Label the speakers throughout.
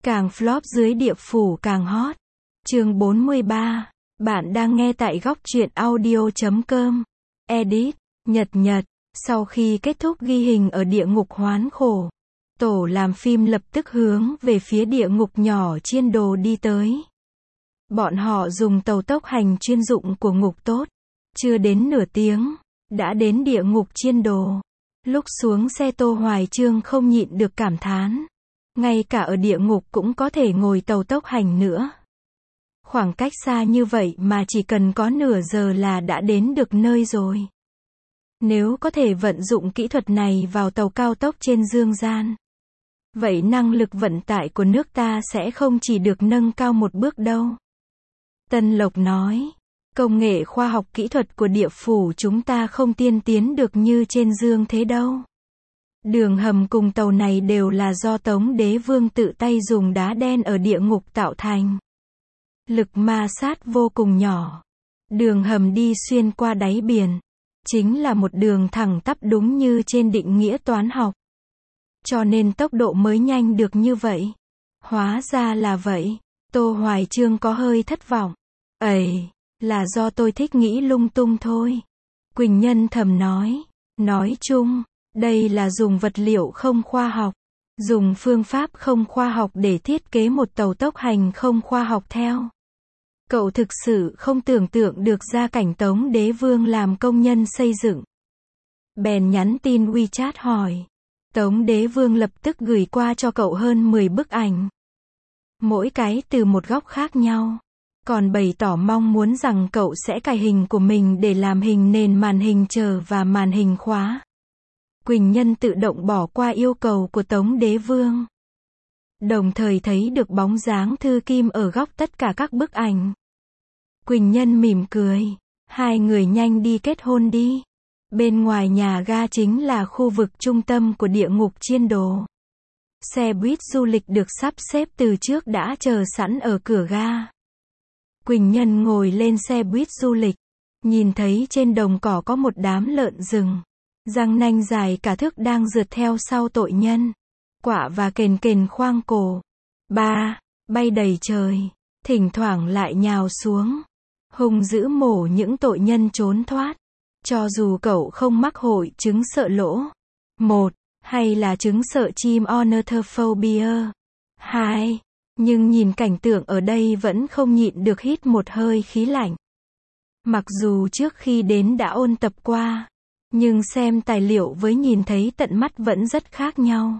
Speaker 1: Càng flop dưới địa phủ càng hot. Chương 43. Bạn đang nghe tại góc truyện audio.com. Edit. Nhật. Sau khi kết thúc ghi hình ở địa ngục hoán khổ, tổ làm phim lập tức hướng về phía địa ngục nhỏ chiên đồ đi tới. Bọn họ dùng tàu tốc hành chuyên dụng của ngục tốt. Chưa đến nửa tiếng, đã đến địa ngục chiên đồ. Lúc xuống xe Tô Hoài Chương không nhịn được cảm thán. Ngay cả ở địa ngục cũng có thể ngồi tàu tốc hành nữa. Khoảng cách xa như vậy mà chỉ cần có nửa giờ là đã đến được nơi rồi. Nếu có thể vận dụng kỹ thuật này vào tàu cao tốc trên dương gian, vậy năng lực vận tải của nước ta sẽ không chỉ được nâng cao một bước đâu. Tân Lộc nói, công nghệ khoa học kỹ thuật của địa phủ chúng ta không tiên tiến được như trên dương thế đâu. Đường hầm cùng tàu này đều là do Tống Đế Vương tự tay dùng đá đen ở địa ngục tạo thành. Lực ma sát vô cùng nhỏ. Đường hầm đi xuyên qua đáy biển. Chính là một đường thẳng tắp đúng như trên định nghĩa toán học. Cho nên tốc độ mới nhanh được như vậy. Hóa ra là vậy. Tô Hoài Chương có hơi thất vọng. Ấy, là do tôi thích nghĩ lung tung thôi. Quỳnh Nhân thầm nói. Nói chung, đây là dùng vật liệu không khoa học. Dùng phương pháp không khoa học để thiết kế một tàu tốc hành không khoa học theo. Cậu thực sự không tưởng tượng được ra cảnh Tống Đế Vương làm công nhân xây dựng. Bèn nhắn tin WeChat hỏi. Tống Đế Vương lập tức gửi qua cho cậu hơn 10 bức ảnh. Mỗi cái từ một góc khác nhau. Còn bày tỏ mong muốn rằng cậu sẽ cài hình của mình để làm hình nền màn hình chờ và màn hình khóa. Quỳnh Nhân tự động bỏ qua yêu cầu của Tống Đế Vương. Đồng thời thấy được bóng dáng Thư Kim ở góc tất cả các bức ảnh. Quỳnh Nhân mỉm cười. Hai người nhanh đi kết hôn đi. Bên ngoài nhà ga chính là khu vực trung tâm của địa ngục chiên đồ. Xe buýt du lịch được sắp xếp từ trước đã chờ sẵn ở cửa ga. Quỳnh Nhân ngồi lên xe buýt du lịch. Nhìn thấy trên đồng cỏ có một đám lợn rừng. Răng nanh dài cả thước đang rượt theo sau tội nhân. Quạ và kền khoang cổ. Bay đầy trời. Thỉnh thoảng lại nhào xuống. Hung dữ mổ những tội nhân trốn thoát. Cho dù cậu không mắc hội chứng sợ lỗ. 1. Hay là chứng sợ chim ornithophobia. 2. Nhưng nhìn cảnh tượng ở đây vẫn không nhịn được hít một hơi khí lạnh. Mặc dù trước khi đến đã ôn tập qua. Nhưng xem tài liệu với nhìn thấy tận mắt vẫn rất khác nhau.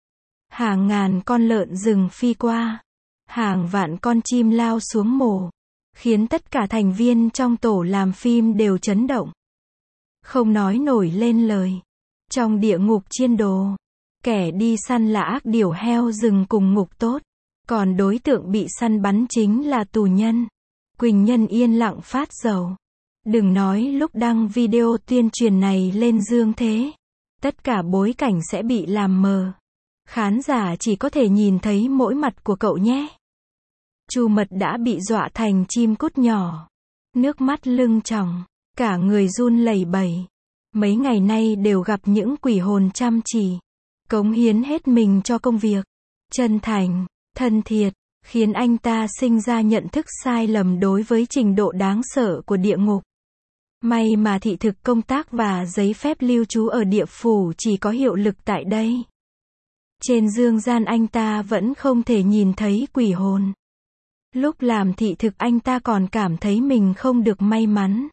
Speaker 1: Hàng ngàn con lợn rừng phi qua. Hàng vạn con chim lao xuống mổ. Khiến tất cả thành viên trong tổ làm phim đều chấn động. Không nói nổi lên lời. Trong địa ngục chiên đồ, kẻ đi săn là ác điểu heo rừng cùng ngục tốt. Còn đối tượng bị săn bắn chính là tù nhân. Quỳnh Nhân yên lặng phát dầu. Đừng nói lúc đăng video tuyên truyền này lên dương thế. Tất cả bối cảnh sẽ bị làm mờ. Khán giả chỉ có thể nhìn thấy mỗi mặt của cậu nhé. Chu Mật đã bị dọa thành chim cút nhỏ. Nước mắt lưng tròng. Cả người run lẩy bẩy. Mấy ngày nay đều gặp những quỷ hồn chăm chỉ. Cống hiến hết mình cho công việc. Chân thành, thân thiệt. Khiến anh ta sinh ra nhận thức sai lầm đối với trình độ đáng sợ của địa ngục. May mà thị thực công tác và giấy phép lưu trú ở địa phủ chỉ có hiệu lực tại đây. Trên dương gian anh ta vẫn không thể nhìn thấy quỷ hồn. Lúc làm thị thực anh ta còn cảm thấy mình không được may mắn.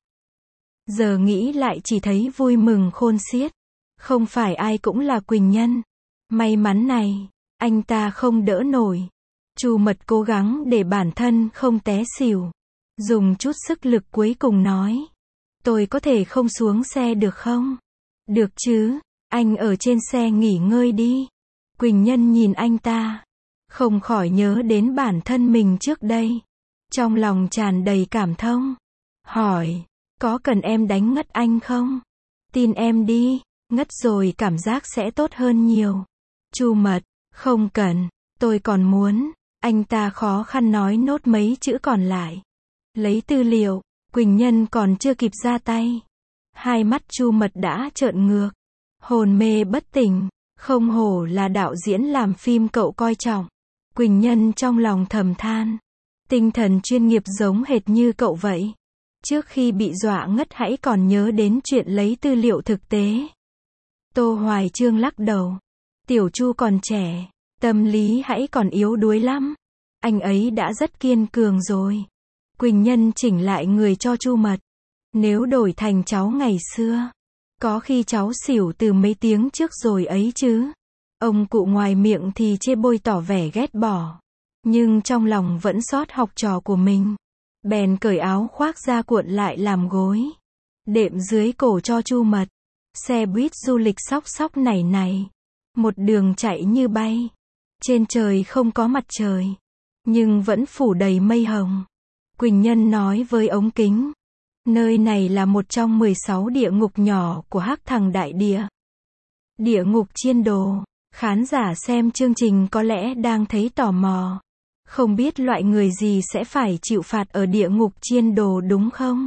Speaker 1: Giờ nghĩ lại chỉ thấy vui mừng khôn xiết. Không phải ai cũng là Quỳnh Nhân. May mắn này, anh ta không đỡ nổi. Chu Mật cố gắng để bản thân không té xỉu. Dùng chút sức lực cuối cùng nói. Tôi có thể không xuống xe được không? Được chứ, anh ở trên xe nghỉ ngơi đi. Quỳnh Nhân nhìn anh ta. Không khỏi nhớ đến bản thân mình trước đây. Trong lòng tràn đầy cảm thông. Hỏi, có cần em đánh ngất anh không? Tin em đi, ngất rồi cảm giác sẽ tốt hơn nhiều. Chu Mật, không cần, tôi còn muốn. Anh ta khó khăn nói nốt mấy chữ còn lại. Lấy tư liệu, Quỳnh Nhân còn chưa kịp ra tay. Hai mắt Chu Mật đã trợn ngược. Hồn mê bất tỉnh, không hổ là đạo diễn làm phim cậu coi trọng. Quỳnh Nhân trong lòng thầm than. Tinh thần chuyên nghiệp giống hệt như cậu vậy. Trước khi bị dọa ngất hãy còn nhớ đến chuyện lấy tư liệu thực tế. Tô Hoài Chương lắc đầu. Tiểu Chu còn trẻ, tâm lý hãy còn yếu đuối lắm. Anh ấy đã rất kiên cường rồi. Quỳnh Nhân chỉnh lại người cho Chu Mật. Nếu đổi thành cháu ngày xưa, có khi cháu xỉu từ mấy tiếng trước rồi ấy chứ. Ông cụ ngoài miệng thì chê bôi tỏ vẻ ghét bỏ, nhưng trong lòng vẫn xót học trò của mình. Bèn cởi áo khoác ra cuộn lại làm gối, đệm dưới cổ cho Chu Mật. Xe buýt du lịch xóc xóc nảy nảy, một đường chạy như bay. Trên trời không có mặt trời, nhưng vẫn phủ đầy mây hồng. Quỳnh Nhân nói với ống kính. Nơi này là một trong 16 địa ngục nhỏ của Hắc Thằng Đại Địa. Địa ngục chiên đồ. Khán giả xem chương trình có lẽ đang thấy tò mò. Không biết loại người gì sẽ phải chịu phạt ở địa ngục chiên đồ đúng không?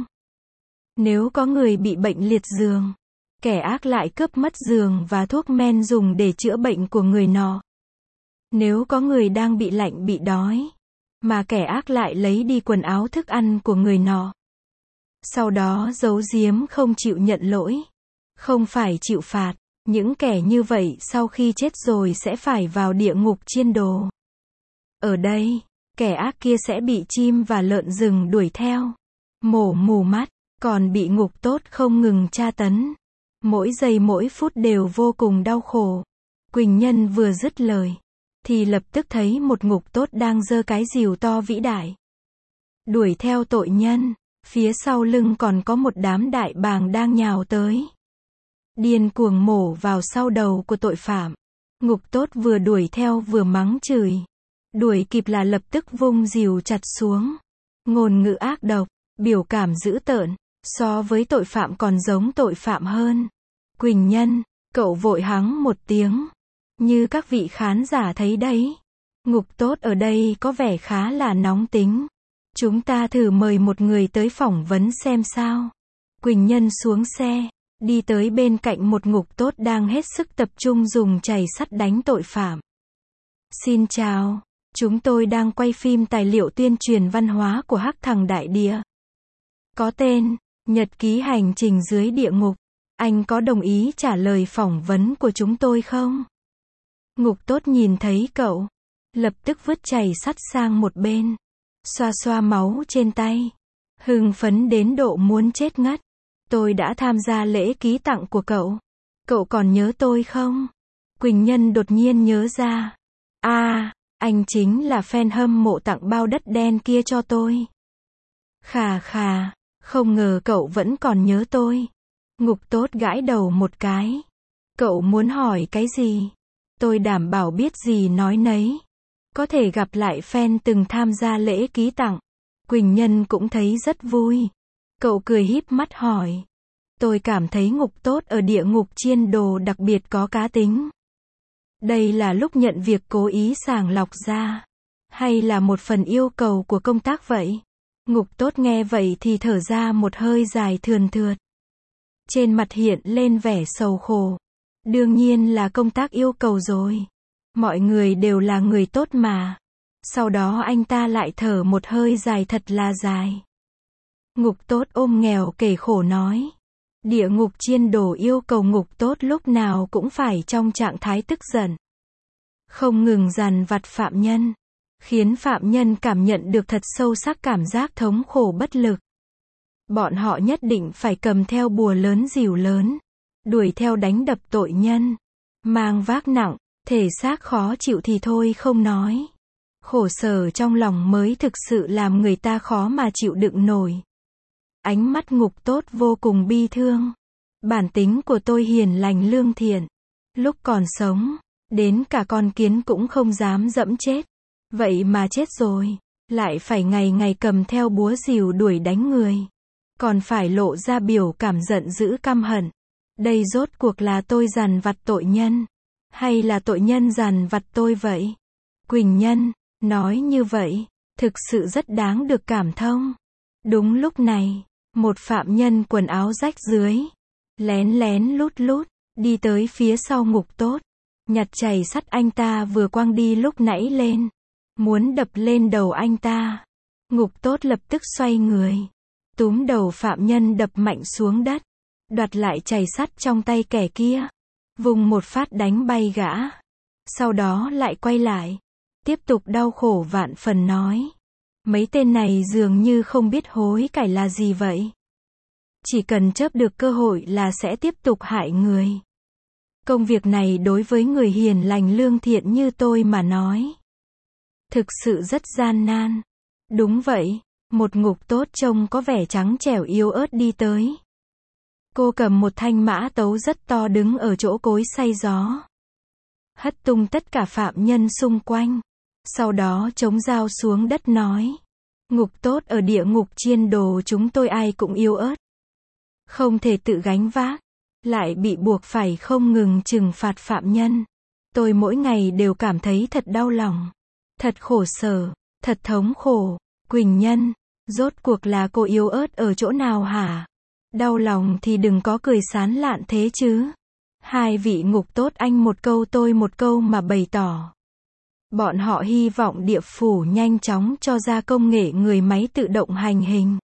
Speaker 1: Nếu có người bị bệnh liệt giường, kẻ ác lại cướp mất giường và thuốc men dùng để chữa bệnh của người nọ. Nếu có người đang bị lạnh bị đói, mà kẻ ác lại lấy đi quần áo thức ăn của người nọ. Sau đó giấu giếm không chịu nhận lỗi, không phải chịu phạt. Những kẻ như vậy sau khi chết rồi sẽ phải vào địa ngục chiên đồ. Ở đây, kẻ ác kia sẽ bị chim và lợn rừng đuổi theo, mổ mù mắt, còn bị ngục tốt không ngừng tra tấn. Mỗi giây mỗi phút đều vô cùng đau khổ. Quỳnh Nhân vừa dứt lời, thì lập tức thấy một ngục tốt đang giơ cái rìu to vĩ đại, đuổi theo tội nhân. Phía sau lưng còn có một đám đại bàng đang nhào tới, điên cuồng mổ vào sau đầu của tội phạm. Ngục tốt vừa đuổi theo vừa mắng chửi. Đuổi kịp là lập tức vung rìu chặt xuống. Ngôn ngữ ác độc, biểu cảm dữ tợn, so với tội phạm còn giống tội phạm hơn. Quỳnh Nhân, cậu vội hắng một tiếng. Như các vị khán giả thấy đấy, ngục tốt ở đây có vẻ khá là nóng tính. Chúng ta thử mời một người tới phỏng vấn xem sao. Quỳnh Nhân xuống xe, đi tới bên cạnh một ngục tốt đang hết sức tập trung dùng chày sắt đánh tội phạm. Xin chào, chúng tôi đang quay phim tài liệu tuyên truyền văn hóa của Hắc Thằng Đại Địa. Có tên, Nhật ký hành trình dưới địa ngục. Anh có đồng ý trả lời phỏng vấn của chúng tôi không? Ngục tốt nhìn thấy cậu, lập tức vứt chày sắt sang một bên, xoa xoa máu trên tay, hưng phấn đến độ muốn chết ngất. Tôi đã tham gia lễ ký tặng của cậu. Cậu còn nhớ tôi không? Quỳnh Nhân đột nhiên nhớ ra. Anh chính là fan hâm mộ tặng bao đất đen kia cho tôi. Khà khà, không ngờ cậu vẫn còn nhớ tôi. Ngục tốt gãi đầu một cái. Cậu muốn hỏi cái gì? Tôi đảm bảo biết gì nói nấy. Có thể gặp lại fan từng tham gia lễ ký tặng. Quỳnh Nhân cũng thấy rất vui. Cậu cười híp mắt hỏi. Tôi cảm thấy ngục tốt ở địa ngục chiên đồ đặc biệt có cá tính. Đây là lúc nhận việc cố ý sàng lọc ra, hay là một phần yêu cầu của công tác vậy? Ngục tốt nghe vậy thì thở ra một hơi dài thườn thượt. Trên mặt hiện lên vẻ sầu khổ. Đương nhiên là công tác yêu cầu rồi. Mọi người đều là người tốt mà. Sau đó anh ta lại thở một hơi dài thật là dài. Ngục tốt ôm nghèo kể khổ nói. Địa ngục chiên đồ yêu cầu ngục tốt lúc nào cũng phải trong trạng thái tức giận, không ngừng dằn vặt phạm nhân, khiến phạm nhân cảm nhận được thật sâu sắc cảm giác thống khổ bất lực. Bọn họ nhất định phải cầm theo bùa lớn rìu lớn, đuổi theo đánh đập tội nhân, mang vác nặng, thể xác khó chịu thì thôi không nói. Khổ sở trong lòng mới thực sự làm người ta khó mà chịu đựng nổi. Ánh mắt ngục tốt vô cùng bi thương. Bản tính của tôi hiền lành lương thiện. Lúc còn sống, đến cả con kiến cũng không dám dẫm chết. Vậy mà chết rồi, lại phải ngày ngày cầm theo búa rìu đuổi đánh người. Còn phải lộ ra biểu cảm giận dữ căm hận. Đây rốt cuộc là tôi dằn vặt tội nhân, hay là tội nhân dằn vặt tôi vậy? Quỳnh Nhân, nói như vậy, thực sự rất đáng được cảm thông. Đúng lúc này, một phạm nhân quần áo rách rưới, lén lén lút lút, đi tới phía sau ngục tốt, nhặt chày sắt anh ta vừa quăng đi lúc nãy lên. muốn đập lên đầu anh ta. Ngục tốt lập tức xoay người, túm đầu phạm nhân đập mạnh xuống đất, đoạt lại chày sắt trong tay kẻ kia, vùng một phát đánh bay gã. Sau đó lại quay lại, tiếp tục đau khổ vạn phần nói. Mấy tên này dường như không biết hối cải là gì vậy. Chỉ cần chớp được cơ hội là sẽ tiếp tục hại người. Công việc này đối với người hiền lành lương thiện như tôi mà nói, thực sự rất gian nan. Đúng vậy, một ngục tốt trông có vẻ trắng trẻo yếu ớt đi tới. Cô cầm một thanh mã tấu rất to đứng ở chỗ cối xay gió, hất tung tất cả phạm nhân xung quanh. Sau đó chống dao xuống đất nói. Ngục tốt ở địa ngục chiên đồ chúng tôi ai cũng yếu ớt, không thể tự gánh vác, lại bị buộc phải không ngừng trừng phạt phạm nhân. Tôi mỗi ngày đều cảm thấy thật đau lòng, thật khổ sở, thật thống khổ. Quỳnh Nhân, rốt cuộc là cô yếu ớt ở chỗ nào hả? Đau lòng thì đừng có cười sán lạn thế chứ. Hai vị ngục tốt anh một câu tôi một câu mà bày tỏ. Bọn họ hy vọng địa phủ nhanh chóng cho ra công nghệ người máy tự động hành hình,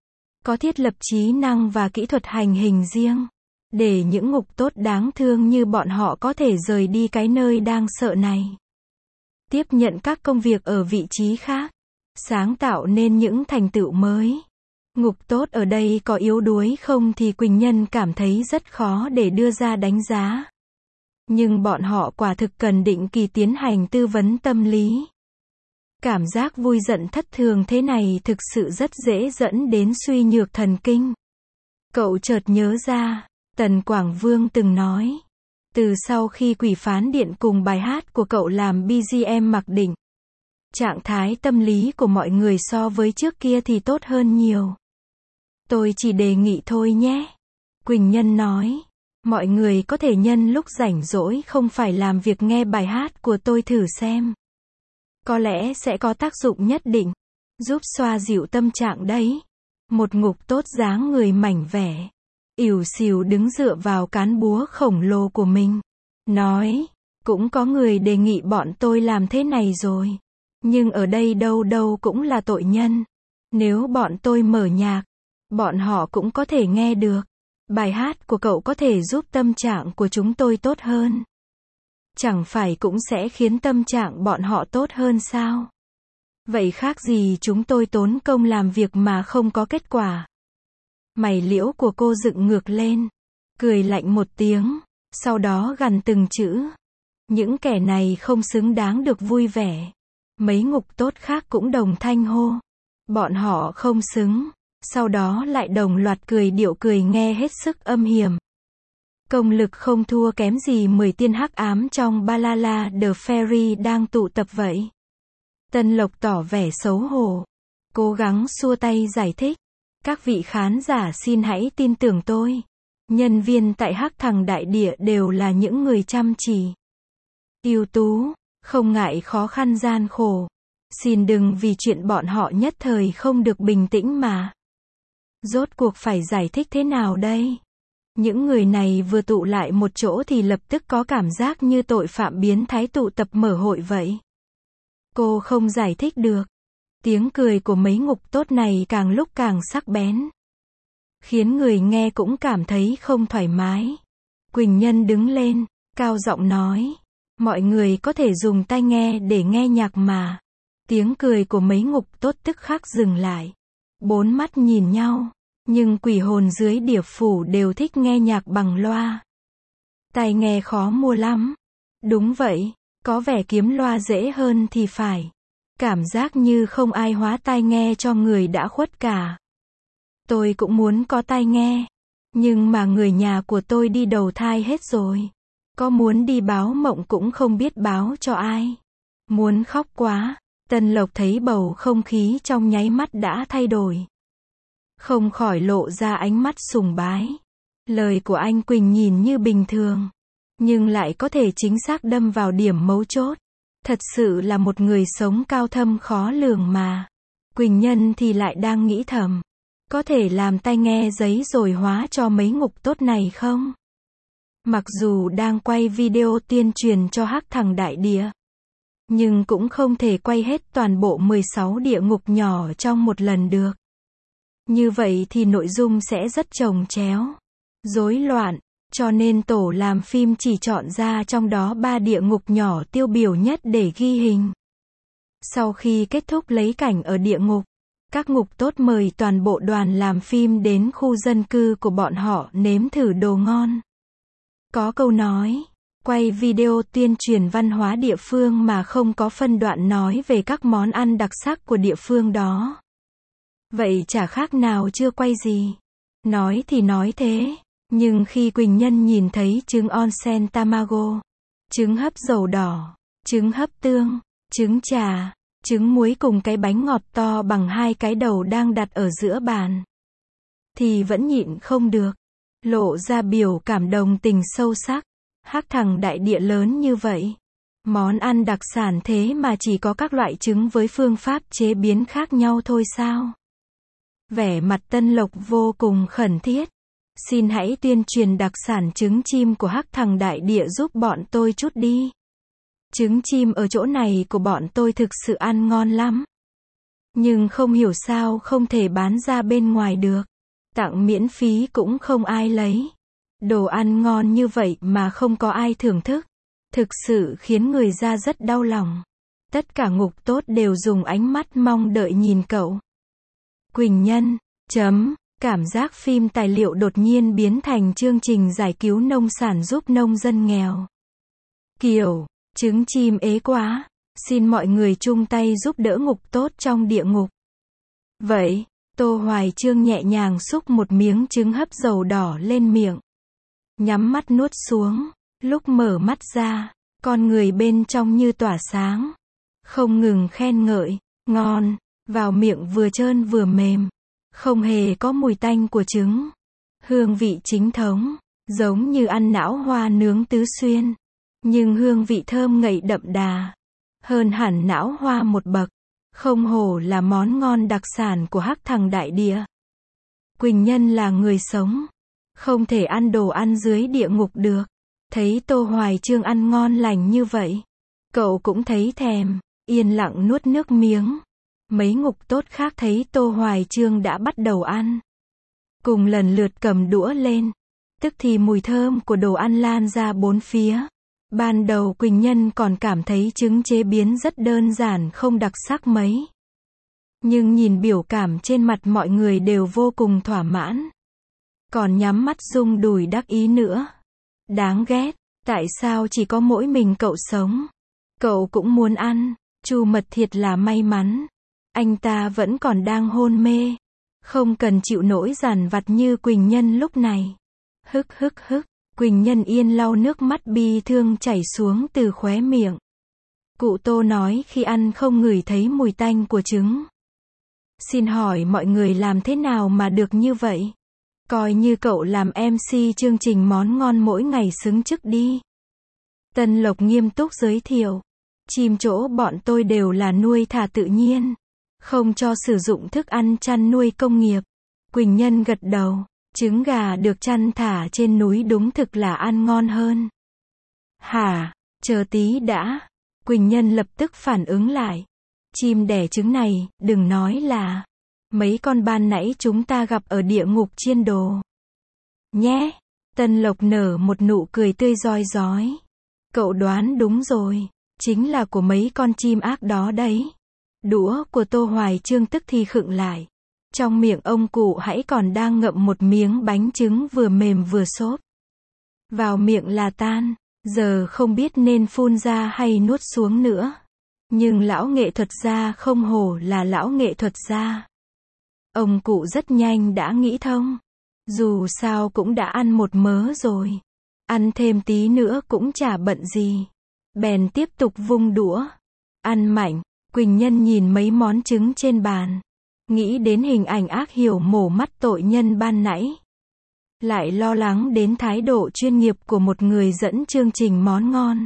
Speaker 1: có thiết lập trí năng và kỹ thuật hành hình riêng, để những ngục tốt đáng thương như bọn họ có thể rời đi cái nơi đang sợ này, tiếp nhận các công việc ở vị trí khác, sáng tạo nên những thành tựu mới. Ngục tốt ở đây có yếu đuối không thì Quỳnh Nhân cảm thấy rất khó để đưa ra đánh giá. Nhưng bọn họ quả thực cần định kỳ tiến hành tư vấn tâm lý. Cảm giác vui giận thất thường thế này thực sự rất dễ dẫn đến suy nhược thần kinh. Cậu chợt nhớ ra, Tần Quảng Vương từng nói, từ sau khi Quỷ Phán Điện cùng bài hát của cậu làm BGM mặc định, trạng thái tâm lý của mọi người so với trước kia thì tốt hơn nhiều. Tôi chỉ đề nghị thôi nhé. Quỳnh Nhân nói. Mọi người có thể nhân lúc rảnh rỗi không phải làm việc nghe bài hát của tôi thử xem. Có lẽ sẽ có tác dụng nhất định, giúp xoa dịu tâm trạng đấy. Một ngục tốt dáng người mảnh vẻ, ỉu xìu đứng dựa vào cán búa khổng lồ của mình, nói, cũng có người đề nghị bọn tôi làm thế này rồi. Nhưng ở đây đâu đâu cũng là tội nhân. Nếu bọn tôi mở nhạc, bọn họ cũng có thể nghe được. Bài hát của cậu có thể giúp tâm trạng của chúng tôi tốt hơn. Chẳng phải cũng sẽ khiến tâm trạng bọn họ tốt hơn sao? Vậy khác gì chúng tôi tốn công làm việc mà không có kết quả. Mày liễu của cô dựng ngược lên, cười lạnh một tiếng, sau đó gằn từng chữ. Những kẻ này không xứng đáng được vui vẻ. Mấy ngục tốt khác cũng đồng thanh hô. Bọn họ không xứng. Sau đó lại đồng loạt cười điệu cười nghe hết sức âm hiểm. Công lực không thua kém gì 10 tiên hắc ám trong Balala The Fairy đang tụ tập vậy. Tân Lộc tỏ vẻ xấu hổ, cố gắng xua tay giải thích. Các vị khán giả xin hãy tin tưởng tôi. Nhân viên tại Hắc Thằng Đại Địa đều là những người chăm chỉ, ưu tú, không ngại khó khăn gian khổ. Xin đừng vì chuyện bọn họ nhất thời không được bình tĩnh mà. Rốt cuộc phải giải thích thế nào đây? Những người này vừa tụ lại một chỗ thì lập tức có cảm giác như tội phạm biến thái tụ tập mở hội vậy. Cô không giải thích được. Tiếng cười của mấy ngục tốt này càng lúc càng sắc bén, khiến người nghe cũng cảm thấy không thoải mái. Quỳnh Nhân đứng lên, cao giọng nói, mọi người có thể dùng tai nghe để nghe nhạc mà. Tiếng cười của mấy ngục tốt tức khắc dừng lại. Bốn mắt nhìn nhau, nhưng quỷ hồn dưới địa phủ đều thích nghe nhạc bằng loa. Tai nghe khó mua lắm. Đúng vậy, có vẻ kiếm loa dễ hơn thì phải. Cảm giác như không ai hóa tai nghe cho người đã khuất cả. Tôi cũng muốn có tai nghe, nhưng mà người nhà của tôi đi đầu thai hết rồi. Có muốn đi báo mộng cũng không biết báo cho ai. Muốn khóc quá. Tân Lộc thấy bầu không khí trong nháy mắt đã thay đổi, không khỏi lộ ra ánh mắt sùng bái. Lời của anh Quỳnh nhìn như bình thường, nhưng lại có thể chính xác đâm vào điểm mấu chốt. Thật sự là một người sống cao thâm khó lường mà. Quỳnh Nhân thì lại đang nghĩ thầm, có thể làm tai nghe giấy rồi hóa cho mấy ngục tốt này không? Mặc dù đang quay video tuyên truyền cho Hắc Thằng Đại Địa, Nhưng cũng không thể quay hết toàn bộ 16 địa ngục nhỏ trong một lần được. Như vậy thì nội dung sẽ rất chồng chéo, rối loạn, cho nên tổ làm phim chỉ chọn ra trong đó 3 địa ngục nhỏ tiêu biểu nhất để ghi hình. Sau khi kết thúc lấy cảnh ở địa ngục, các ngục tốt mời toàn bộ đoàn làm phim đến khu dân cư của bọn họ nếm thử đồ ngon. Có câu nói, quay video tuyên truyền văn hóa địa phương mà không có phân đoạn nói về các món ăn đặc sắc của địa phương đó. Vậy chả khác nào chưa quay gì. Nói thì nói thế, nhưng khi Quỳnh Nhân nhìn thấy trứng onsen tamago, trứng hấp dầu đỏ, trứng hấp tương, trứng trà, trứng muối cùng cái bánh ngọt to bằng 2 cái đầu đang đặt ở giữa bàn, thì vẫn nhịn không được, lộ ra biểu cảm đồng tình sâu sắc. Hắc thằng đại địa lớn như vậy, món ăn đặc sản thế mà chỉ có các loại trứng với phương pháp chế biến khác nhau thôi sao? Vẻ mặt Tân Lộc vô cùng khẩn thiết. Xin hãy tuyên truyền đặc sản trứng chim của Hắc thằng đại địa giúp bọn tôi chút đi. Trứng chim ở chỗ này của bọn tôi thực sự ăn ngon lắm. Nhưng không hiểu sao không thể bán ra bên ngoài được. Tặng miễn phí cũng không ai lấy. Đồ ăn ngon như vậy mà không có ai thưởng thức. Thực sự khiến người ra rất đau lòng. Tất cả ngục tốt đều dùng ánh mắt mong đợi nhìn cậu. Quỳnh Nhân, cảm giác phim tài liệu đột nhiên biến thành chương trình giải cứu nông sản giúp nông dân nghèo. Kiểu, trứng chim ế quá, xin mọi người chung tay giúp đỡ ngục tốt trong địa ngục. Vậy, Tô Hoài Chương nhẹ nhàng xúc một miếng trứng hấp dầu đỏ lên miệng. Nhắm mắt nuốt xuống, lúc mở mắt ra, con người bên trong như tỏa sáng. Không ngừng khen ngợi, ngon, vào miệng vừa trơn vừa mềm. Không hề có mùi tanh của trứng. Hương vị chính thống, giống như ăn não hoa nướng Tứ Xuyên. Nhưng hương vị thơm ngậy đậm đà. Hơn hẳn não hoa một bậc. Không hổ là món ngon đặc sản của Hắc thằng đại địa. Quỳnh Nhân là người sống. Không thể ăn đồ ăn dưới địa ngục được. Thấy Tô Hoài Chương ăn ngon lành như vậy. Cậu cũng thấy thèm, yên lặng nuốt nước miếng. Mấy ngục tốt khác thấy Tô Hoài Chương đã bắt đầu ăn. Cùng lần lượt cầm đũa lên. Tức thì mùi thơm của đồ ăn lan ra bốn phía. Ban đầu Quỳnh Nhân còn cảm thấy trứng chế biến rất đơn giản không đặc sắc mấy. Nhưng nhìn biểu cảm trên mặt mọi người đều vô cùng thỏa mãn. Còn nhắm mắt rung đùi đắc ý nữa. Đáng ghét, tại sao chỉ có mỗi mình cậu sống? Cậu cũng muốn ăn. Chu Mật thiệt là may mắn. Anh ta vẫn còn đang hôn mê. Không cần chịu nỗi dằn vặt như Quỳnh Nhân lúc này. Hức hức hức. Quỳnh Nhân yên lau nước mắt bi thương chảy xuống từ khóe miệng. Cụ Tô nói khi ăn không ngửi thấy mùi tanh của trứng. Xin hỏi mọi người làm thế nào mà được như vậy? Coi như cậu làm MC chương trình món ngon mỗi ngày xứng chức đi. Tân Lộc nghiêm túc giới thiệu. Chim chỗ bọn tôi đều là nuôi thả tự nhiên. Không cho sử dụng thức ăn chăn nuôi công nghiệp. Quỳnh Nhân gật đầu. Trứng gà được chăn thả trên núi đúng thực là ăn ngon hơn. Hả? Chờ tí đã. Quỳnh Nhân lập tức phản ứng lại. Chim đẻ trứng này, đừng nói là mấy con ban nãy chúng ta gặp ở địa ngục chiên đồ. Nhé. Tân Lộc nở một nụ cười tươi rói rói. Cậu đoán đúng rồi. Chính là của mấy con chim ác đó đấy. Đũa của Tô Hoài Chương tức thì khựng lại. Trong miệng ông cụ hãy còn đang ngậm một miếng bánh trứng vừa mềm vừa xốp. Vào miệng là tan. Giờ không biết nên phun ra hay nuốt xuống nữa. Nhưng lão nghệ thuật gia không hổ là lão nghệ thuật gia. Ông cụ rất nhanh đã nghĩ thông. Dù sao cũng đã ăn một mớ rồi. Ăn thêm tí nữa cũng chả bận gì. Bèn tiếp tục vung đũa. Ăn mạnh. Quỳnh Nhân nhìn mấy món trứng trên bàn. Nghĩ đến hình ảnh ác hiểu mổ mắt tội nhân ban nãy. Lại lo lắng đến thái độ chuyên nghiệp của một người dẫn chương trình món ngon.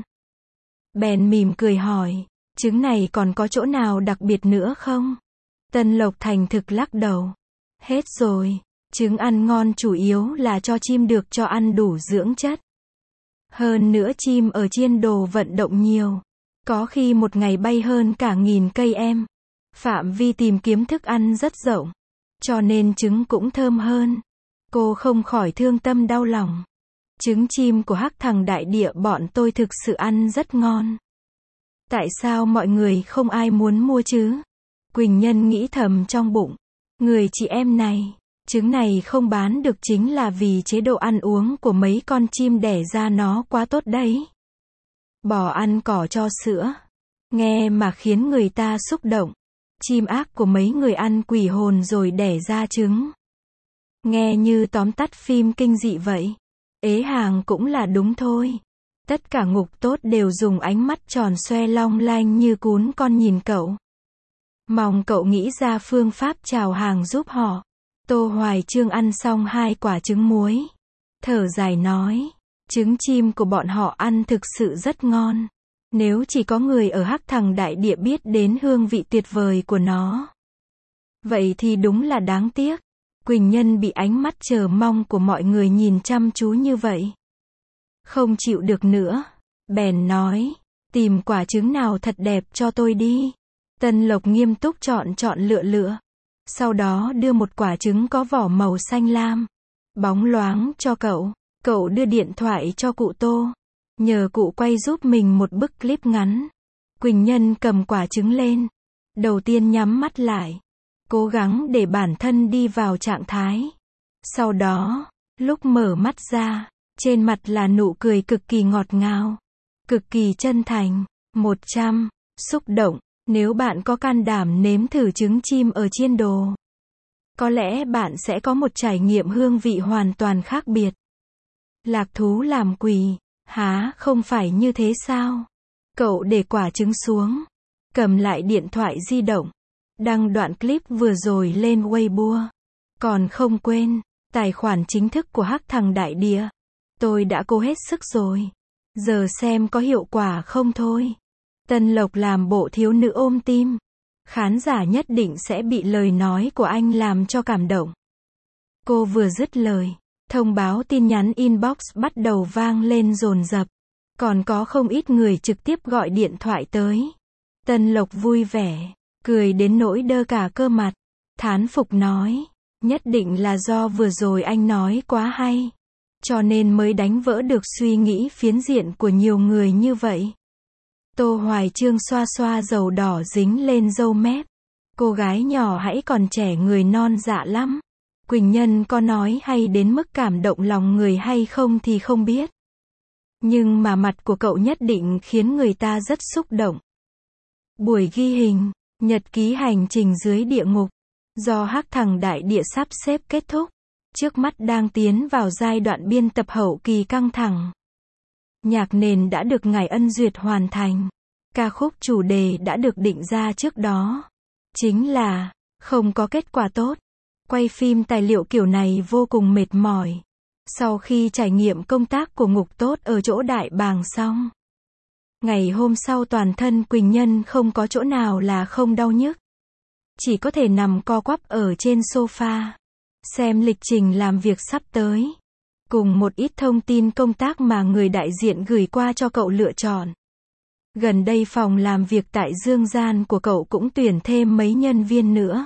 Speaker 1: Bèn mỉm cười hỏi. Trứng này còn có chỗ nào đặc biệt nữa không? Tân Lộc thành thực lắc đầu. Hết rồi. Trứng ăn ngon chủ yếu là cho chim được cho ăn đủ dưỡng chất. Hơn nữa chim ở chiên đồ vận động nhiều. Có khi một ngày bay hơn cả 1000 cây em. Phạm vi tìm kiếm thức ăn rất rộng, cho nên trứng cũng thơm hơn. Cô không khỏi thương tâm đau lòng. Trứng chim của hắc thằng đại địa bọn tôi thực sự ăn rất ngon. Tại sao mọi người không ai muốn mua chứ? Quỳnh Nhân nghĩ thầm trong bụng. Người chị em này, trứng này không bán được chính là vì chế độ ăn uống của mấy con chim đẻ ra nó quá tốt đấy. Bò ăn cỏ cho sữa. Nghe mà khiến người ta xúc động. Chim ác của mấy người ăn quỷ hồn rồi đẻ ra trứng. Nghe như tóm tắt phim kinh dị vậy. Ế hàng cũng là đúng thôi. Tất cả ngục tốt đều dùng ánh mắt tròn xoe long lanh như cún con nhìn cậu. Mong cậu nghĩ ra phương pháp chào hàng giúp họ. Tô Hoài Chương ăn xong 2 quả trứng muối. Thở dài nói, trứng chim của bọn họ ăn thực sự rất ngon. Nếu chỉ có người ở hắc thằng đại địa biết đến hương vị tuyệt vời của nó. Vậy thì đúng là đáng tiếc. Quỳnh Nhân bị ánh mắt chờ mong của mọi người nhìn chăm chú như vậy. Không chịu được nữa. Bèn nói, tìm quả trứng nào thật đẹp cho tôi đi. Tân Lộc nghiêm túc chọn lựa. Sau đó đưa một quả trứng có vỏ màu xanh lam, bóng loáng cho cậu. Cậu đưa điện thoại cho cụ Tô. Nhờ cụ quay giúp mình một bức clip ngắn. Quỳnh Nhân cầm quả trứng lên. Đầu tiên nhắm mắt lại. Cố gắng để bản thân đi vào trạng thái. Sau đó, lúc mở mắt ra, trên mặt là nụ cười cực kỳ ngọt ngào. Cực kỳ chân thành. 100. Xúc động. Nếu bạn có can đảm nếm thử trứng chim ở chiên đồ, có lẽ bạn sẽ có một trải nghiệm hương vị hoàn toàn khác biệt. Lạc thú làm quỷ. Hả, không phải như thế sao? Cậu để quả trứng xuống. Cầm lại điện thoại di động. Đăng đoạn clip vừa rồi lên Weibo. Còn không quên, tài khoản chính thức của hắc thằng đại địa. Tôi đã cố hết sức rồi. Giờ xem có hiệu quả không thôi. Tân Lộc làm bộ thiếu nữ ôm tim. Khán giả nhất định sẽ bị lời nói của anh làm cho cảm động. Cô vừa dứt lời, thông báo tin nhắn inbox bắt đầu vang lên dồn dập. Còn có không ít người trực tiếp gọi điện thoại tới. Tân Lộc vui vẻ, cười đến nỗi đơ cả cơ mặt. Thán phục nói, nhất định là do vừa rồi anh nói quá hay. Cho nên mới đánh vỡ được suy nghĩ phiến diện của nhiều người như vậy. Tô Hoài Chương xoa xoa dầu đỏ dính lên râu mép. Cô gái nhỏ hãy còn trẻ người non dạ lắm. Quỳnh Nhân có nói hay đến mức cảm động lòng người hay không thì không biết. Nhưng mà mặt của cậu nhất định khiến người ta rất xúc động. Buổi ghi hình, nhật ký hành trình dưới địa ngục, do hắc thằng đại địa sắp xếp kết thúc. Trước mắt đang tiến vào giai đoạn biên tập hậu kỳ căng thẳng. Nhạc nền đã được Ngài Ân duyệt hoàn thành. Ca khúc chủ đề đã được định ra trước đó. Chính là, không có kết quả tốt. Quay phim tài liệu kiểu này vô cùng mệt mỏi. Sau khi trải nghiệm công tác của ngục tốt ở chỗ Đại Bàng xong. Ngày hôm sau toàn thân Quỳnh Nhân không có chỗ nào là không đau nhức. Chỉ có thể nằm co quắp ở trên sofa. Xem lịch trình làm việc sắp tới. Cùng một ít thông tin công tác mà người đại diện gửi qua cho cậu lựa chọn. Gần đây phòng làm việc tại Dương Gian của cậu cũng tuyển thêm mấy nhân viên nữa.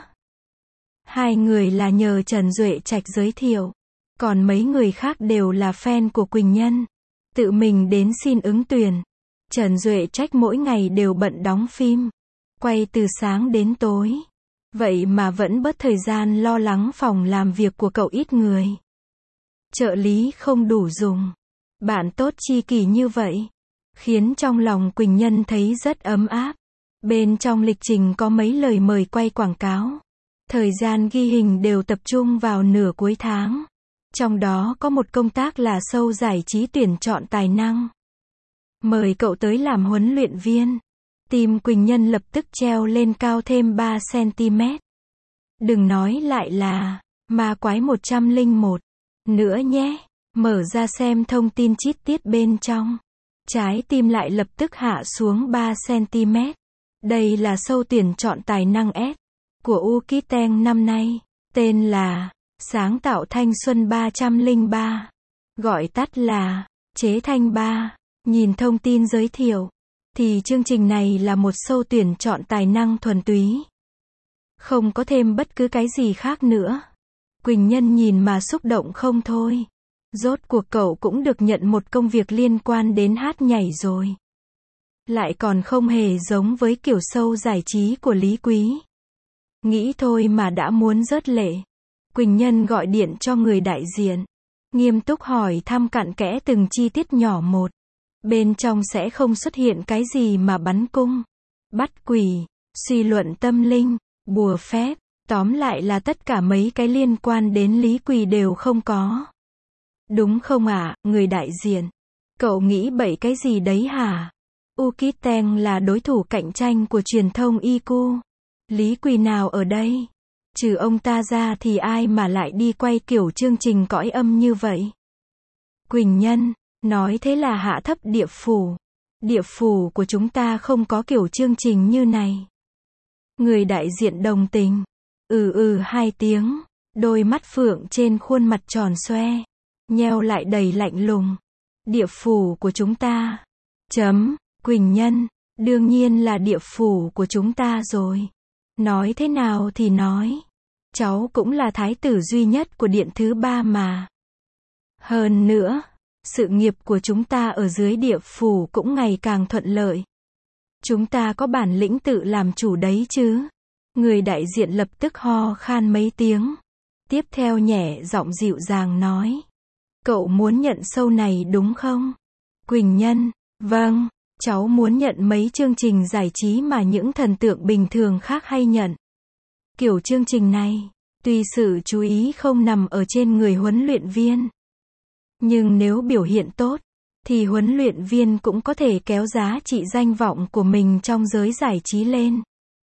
Speaker 1: 2 người là nhờ Trần Duệ Trạch giới thiệu. Còn mấy người khác đều là fan của Quỳnh Nhân. Tự mình đến xin ứng tuyển. Trần Duệ Trạch mỗi ngày đều bận đóng phim. Quay từ sáng đến tối. Vậy mà vẫn bớt thời gian lo lắng phòng làm việc của cậu ít người. Trợ lý không đủ dùng. Bạn tốt chi kỷ như vậy. Khiến trong lòng Quỳnh Nhân thấy rất ấm áp. Bên trong lịch trình có mấy lời mời quay quảng cáo. Thời gian ghi hình đều tập trung vào nửa cuối tháng. Trong đó có một công tác là show giải trí tuyển chọn tài năng. Mời cậu tới làm huấn luyện viên. Tim Quỳnh Nhân lập tức treo lên cao thêm 3 cm. Đừng nói lại là ma quái 101 nữa nhé. Mở ra xem thông tin chi tiết bên trong. Trái tim lại lập tức hạ xuống 3 cm. Đây là show tuyển chọn tài năng S của Ukiteng năm nay. Tên là Sáng tạo Thanh Xuân 303. Gọi tắt là Chế Thanh 3. Nhìn thông tin giới thiệu. thì chương trình này là một show tuyển chọn tài năng thuần túy. Không có thêm bất cứ cái gì khác nữa. Quỳnh Nhân nhìn mà xúc động không thôi. Rốt cuộc cậu cũng được nhận một công việc liên quan đến hát nhảy rồi. Lại còn không hề giống với kiểu show giải trí của Lý Quý. Nghĩ thôi mà đã muốn rớt lệ. Quỳnh Nhân gọi điện cho người đại diện. Nghiêm túc hỏi thăm cặn kẽ từng chi tiết nhỏ một. Bên trong sẽ không xuất hiện cái gì mà bắn cung, bắt quỷ, suy luận tâm linh, bùa phép. Tóm lại là tất cả mấy cái liên quan đến Lý Quỳ đều không có. Đúng không ạ, người đại diện? Cậu nghĩ bậy cái gì đấy hả? Ukiteng là đối thủ cạnh tranh của truyền thông IQ. Lý Quỳ nào ở đây? Trừ ông ta ra thì ai mà lại đi quay kiểu chương trình cõi âm như vậy? Quỳnh Nhân, nói thế là hạ thấp địa phủ. Địa phủ của chúng ta không có kiểu chương trình như này. Người đại diện đồng tình. Hai tiếng. Đôi mắt phượng trên khuôn mặt tròn xoe. Nheo lại đầy lạnh lùng. Địa phủ của chúng ta. Quỳnh Nhân, đương nhiên là địa phủ của chúng ta rồi. Nói thế nào thì nói. Cháu cũng là thái tử duy nhất của điện thứ 3 mà. Hơn nữa, sự nghiệp của chúng ta ở dưới địa phủ cũng ngày càng thuận lợi. Chúng ta có bản lĩnh tự làm chủ đấy chứ. Người đại diện lập tức ho khan mấy tiếng. Tiếp theo nhẹ giọng dịu dàng nói. Cậu muốn nhận show này đúng không? Quỳnh Nhân, vâng, cháu muốn nhận mấy chương trình giải trí mà những thần tượng bình thường khác hay nhận. Kiểu chương trình này, tuy sự chú ý không nằm ở trên người huấn luyện viên. Nhưng nếu biểu hiện tốt, thì huấn luyện viên cũng có thể kéo giá trị danh vọng của mình trong giới giải trí lên.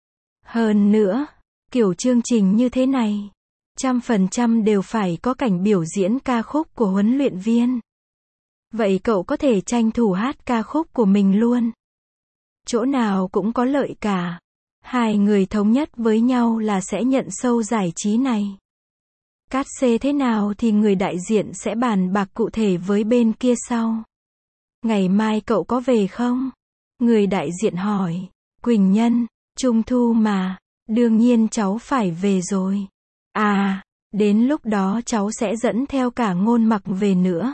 Speaker 1: Hơn nữa, kiểu chương trình như thế này, 100% đều phải có cảnh biểu diễn ca khúc của huấn luyện viên. Vậy cậu có thể tranh thủ hát ca khúc của mình luôn. Chỗ nào cũng có lợi cả. Hai người thống nhất với nhau là sẽ nhận show giải trí này. Cát xê thế nào thì người đại diện sẽ bàn bạc cụ thể với bên kia sau. Ngày mai cậu có về không? Người đại diện hỏi. Quỳnh Nhân, Trung thu mà, đương nhiên cháu phải về rồi. À, đến lúc đó cháu sẽ dẫn theo cả Ngôn Mặc về nữa.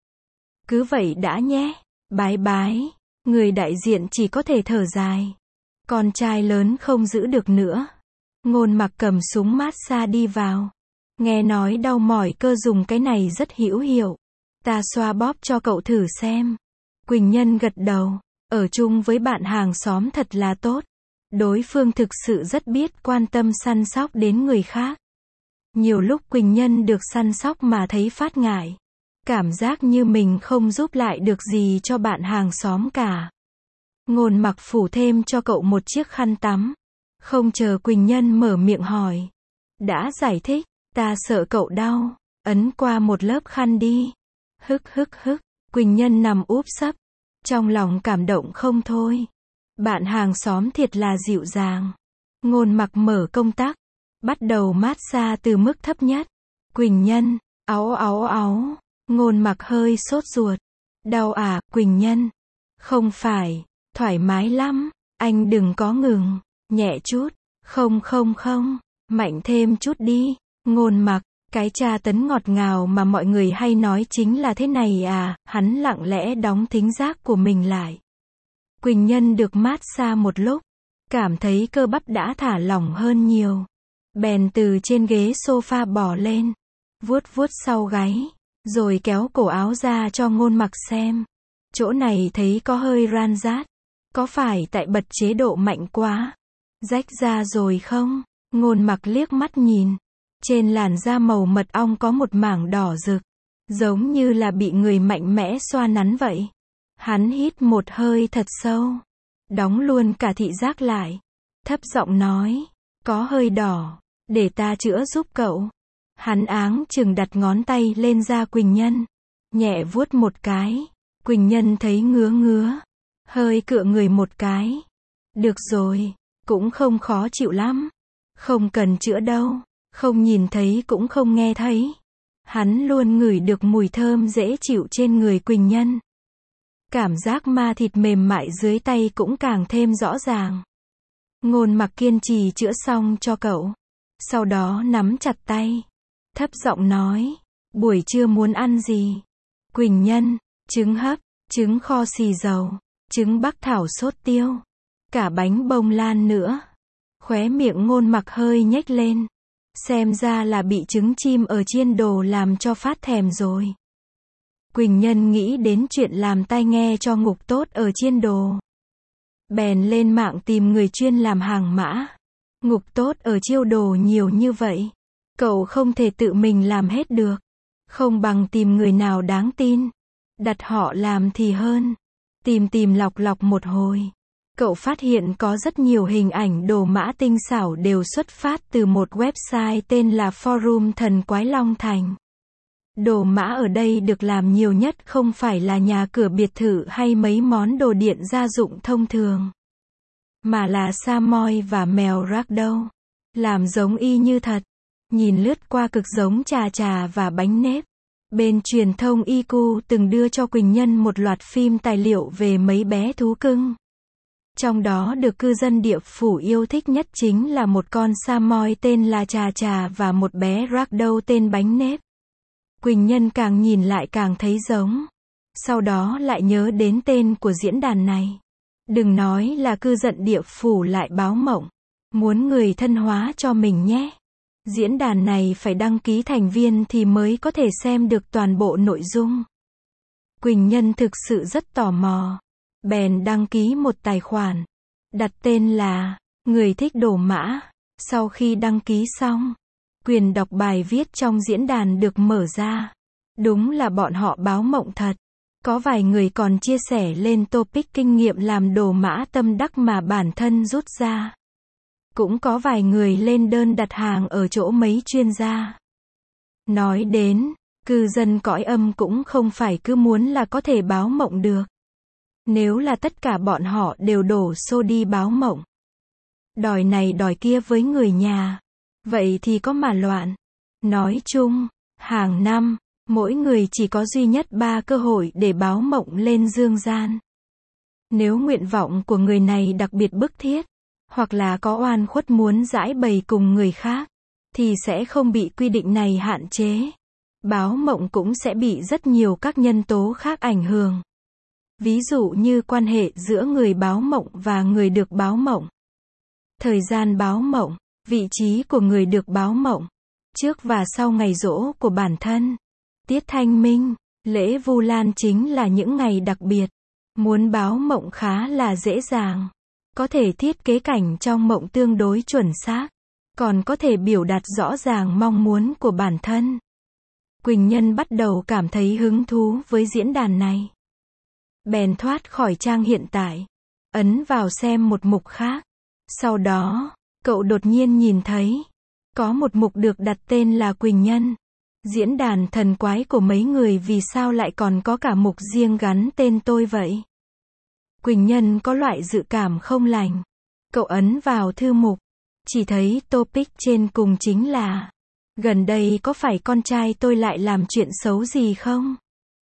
Speaker 1: Cứ vậy đã nhé. Bái bái. Người đại diện chỉ có thể thở dài. Con trai lớn không giữ được nữa. Ngôn Mặc cầm súng massage đi vào. Nghe nói đau mỏi cơ dùng cái này rất hữu hiệu. Ta xoa bóp cho cậu thử xem. Quỳnh Nhân gật đầu. Ở chung với bạn hàng xóm thật là tốt. Đối phương thực sự rất biết quan tâm săn sóc đến người khác. Nhiều lúc Quỳnh Nhân được săn sóc mà thấy phát ngại. Cảm giác như mình không giúp lại được gì cho bạn hàng xóm cả. Ngôn Mặc phủ thêm cho cậu một chiếc khăn tắm. Không chờ Quỳnh Nhân mở miệng hỏi. Đã giải thích, ta sợ cậu đau. Ấn qua một lớp khăn đi. Hức. Quỳnh Nhân nằm úp sấp. Trong lòng cảm động không thôi. Bạn hàng xóm thiệt là dịu dàng. Ngôn Mặc mở công tắc. Bắt đầu massage từ mức thấp nhất. Quỳnh Nhân, áu. Ngôn Mặc hơi sốt ruột. Đau à, Quỳnh Nhân? Không phải, thoải mái lắm. Anh đừng có ngừng. Nhẹ chút. Không. Mạnh thêm chút đi. Ngôn Mặc, cái tra tấn ngọt ngào mà mọi người hay nói chính là thế này à. Hắn lặng lẽ đóng thính giác của mình lại. Quỳnh Nhân được massage một lúc. Cảm thấy cơ bắp đã thả lỏng hơn nhiều. Bèn từ trên ghế sofa bỏ lên. Vuốt sau gáy. Rồi kéo cổ áo ra cho Ngôn Mặc xem. Chỗ này thấy có hơi ran rát. Có phải tại bật chế độ mạnh quá? Rách ra rồi không? Ngôn Mặc liếc mắt nhìn. Trên làn da màu mật ong có một mảng đỏ rực. Giống như là bị người mạnh mẽ xoa nắn vậy. Hắn hít một hơi thật sâu. Đóng luôn cả thị giác lại. Thấp giọng nói. Có hơi đỏ. Để ta chữa giúp cậu. Hắn áng chừng đặt ngón tay lên da Quỳnh Nhân. Nhẹ vuốt một cái. Quỳnh Nhân thấy ngứa. Hơi cựa người một cái. Được rồi. Cũng không khó chịu lắm. Không cần chữa đâu. Không nhìn thấy cũng không nghe thấy. Hắn luôn ngửi được mùi thơm dễ chịu trên người Quỳnh Nhân. Cảm giác ma thịt mềm mại dưới tay cũng càng thêm rõ ràng. Ngôn Mặc kiên trì chữa xong cho cậu. Sau đó nắm chặt tay. Thấp giọng nói. Buổi trưa muốn ăn gì? Quỳnh Nhân, trứng hấp, trứng kho xì dầu, trứng bắc thảo sốt tiêu. Cả bánh bông lan nữa. Khóe miệng Ngôn Mặc hơi nhếch lên. Xem ra là bị trứng chim ở chiên đồ làm cho phát thèm rồi. Quỳnh Nhân nghĩ đến chuyện làm tai nghe cho Ngục Tốt ở chiên đồ. Bèn lên mạng tìm người chuyên làm hàng mã. Ngục Tốt ở chiêu đồ nhiều như vậy. Cậu không thể tự mình làm hết được. Không bằng tìm người nào đáng tin. Đặt họ làm thì hơn. Tìm lọc một hồi. Cậu phát hiện có rất nhiều hình ảnh đồ mã tinh xảo đều xuất phát từ một website tên là Forum Thần Quái Long Thành. Đồ mã ở đây được làm nhiều nhất không phải là nhà cửa biệt thự hay mấy món đồ điện gia dụng thông thường. Mà là Samoy và mèo ragdoll. Làm giống y như thật. Nhìn lướt qua cực giống trà và bánh nếp. Bên truyền thông IQ từng đưa cho Quỳnh Nhân một loạt phim tài liệu về mấy bé thú cưng. Trong đó được cư dân địa phủ yêu thích nhất chính là một con Samoy tên là Trà và một bé ragdoll tên Bánh Nếp. Quỳnh Nhân càng nhìn lại càng thấy giống. Sau đó lại nhớ đến tên của diễn đàn này. Đừng nói là cư dân địa phủ lại báo mộng. Muốn người thân hóa cho mình nhé. Diễn đàn này phải đăng ký thành viên thì mới có thể xem được toàn bộ nội dung. Quỳnh Nhân thực sự rất tò mò. Bèn đăng ký một tài khoản. Đặt tên là Người thích đồ mã. Sau khi đăng ký xong, quyền đọc bài viết trong diễn đàn được mở ra. Đúng là bọn họ báo mộng thật. Có vài người còn chia sẻ lên topic kinh nghiệm làm đồ mã tâm đắc mà bản thân rút ra. Cũng có vài người lên đơn đặt hàng ở chỗ mấy chuyên gia. Nói đến, cư dân cõi âm cũng không phải cứ muốn là có thể báo mộng được. Nếu là tất cả bọn họ đều đổ xô đi báo mộng, đòi này đòi kia với người nhà, vậy thì có mà loạn. Nói chung, hàng năm, mỗi người chỉ có duy nhất 3 cơ hội để báo mộng lên dương gian. Nếu nguyện vọng của người này đặc biệt bức thiết, hoặc là có oan khuất muốn giải bày cùng người khác, thì sẽ không bị quy định này hạn chế. Báo mộng cũng sẽ bị rất nhiều các nhân tố khác ảnh hưởng. Ví dụ như quan hệ giữa người báo mộng và người được báo mộng. Thời gian báo mộng, vị trí của người được báo mộng, trước và sau ngày giỗ của bản thân. Tiết Thanh Minh, lễ Vu Lan chính là những ngày đặc biệt. Muốn báo mộng khá là dễ dàng. Có thể thiết kế cảnh trong mộng tương đối chuẩn xác. Còn có thể biểu đạt rõ ràng mong muốn của bản thân. Quỳnh Nhân bắt đầu cảm thấy hứng thú với diễn đàn này. Bèn thoát khỏi trang hiện tại. Ấn vào xem một mục khác. Sau đó, cậu đột nhiên nhìn thấy. Có một mục được đặt tên là Quỳnh Nhân. Diễn đàn thần quái của mấy người vì sao lại còn có cả mục riêng gắn tên tôi vậy? Quỳnh Nhân có loại dự cảm không lành. Cậu ấn vào thư mục. Chỉ thấy topic trên cùng chính là: gần đây có phải con trai tôi lại làm chuyện xấu gì không?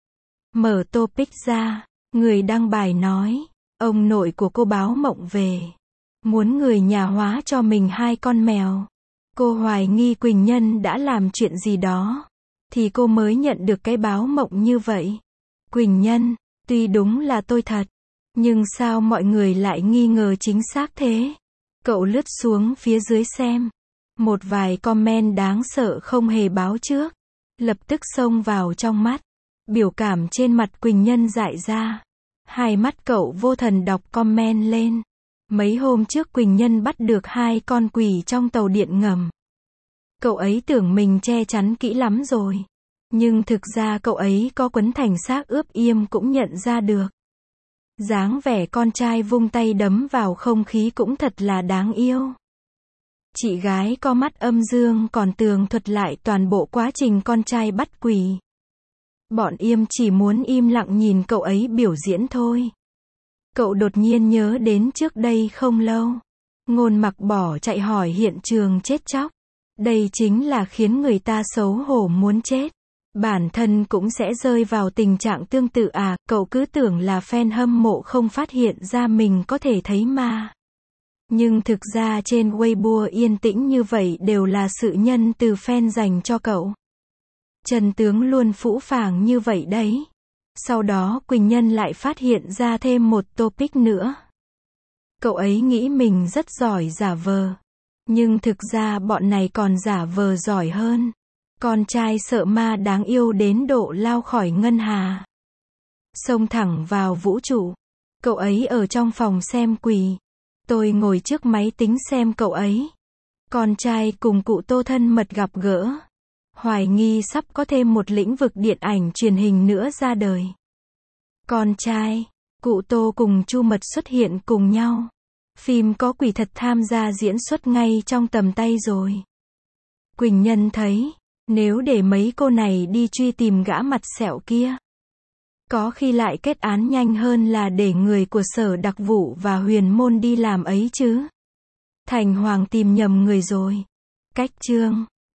Speaker 1: Mở topic ra, người đăng bài nói, ông nội của cô báo mộng về. Muốn người nhà hóa cho mình 2 con mèo. Cô hoài nghi Quỳnh Nhân đã làm chuyện gì đó. Thì cô mới nhận được cái báo mộng như vậy. Quỳnh Nhân, tuy đúng là tôi thật. Nhưng sao mọi người lại nghi ngờ chính xác thế? Cậu lướt xuống phía dưới xem. Một vài comment đáng sợ không hề báo trước. Lập tức xông vào trong mắt. Biểu cảm trên mặt Quỳnh Nhân dại ra. Hai mắt cậu vô thần đọc comment lên. Mấy hôm trước Quỳnh Nhân bắt được 2 con quỷ trong tàu điện ngầm. Cậu ấy tưởng mình che chắn kỹ lắm rồi. Nhưng thực ra cậu ấy có quấn thành xác ướp yêm cũng nhận ra được. Dáng vẻ con trai vung tay đấm vào không khí cũng thật là đáng yêu. Chị gái có mắt âm dương còn tường thuật lại toàn bộ quá trình con trai bắt quỷ. Bọn yêm chỉ muốn im lặng nhìn cậu ấy biểu diễn thôi. Cậu đột nhiên nhớ đến trước đây không lâu. Ngôn Mặc bỏ chạy hỏi hiện trường chết chóc. Đây chính là khiến người ta xấu hổ muốn chết. Bản thân cũng sẽ rơi vào tình trạng tương tự à, cậu cứ tưởng là fan hâm mộ không phát hiện ra mình có thể thấy ma. Nhưng thực ra trên Weibo yên tĩnh như vậy đều là sự nhân từ fan dành cho cậu. Trần Tướng luôn phũ phàng như vậy đấy. Sau đó Quỳnh Nhân lại phát hiện ra thêm một topic nữa. Cậu ấy nghĩ mình rất giỏi giả vờ. Nhưng thực ra bọn này còn giả vờ giỏi hơn. Con trai sợ ma đáng yêu đến độ lao khỏi ngân hà. Xông thẳng vào vũ trụ. Cậu ấy ở trong phòng xem quỳ. Tôi ngồi trước máy tính xem cậu ấy. Con trai cùng cụ Tô thân mật gặp gỡ. Hoài nghi sắp có thêm một lĩnh vực điện ảnh truyền hình nữa ra đời. Con trai, cụ Tô cùng Chu Mật xuất hiện cùng nhau. Phim có quỷ thật tham gia diễn xuất ngay trong tầm tay rồi. Quỳnh Nhân thấy, nếu để mấy cô này đi truy tìm gã mặt sẹo kia, có khi lại kết án nhanh hơn là để người của Sở Đặc vụ và Huyền Môn đi làm ấy chứ. Thành Hoàng tìm nhầm người rồi. Cách chương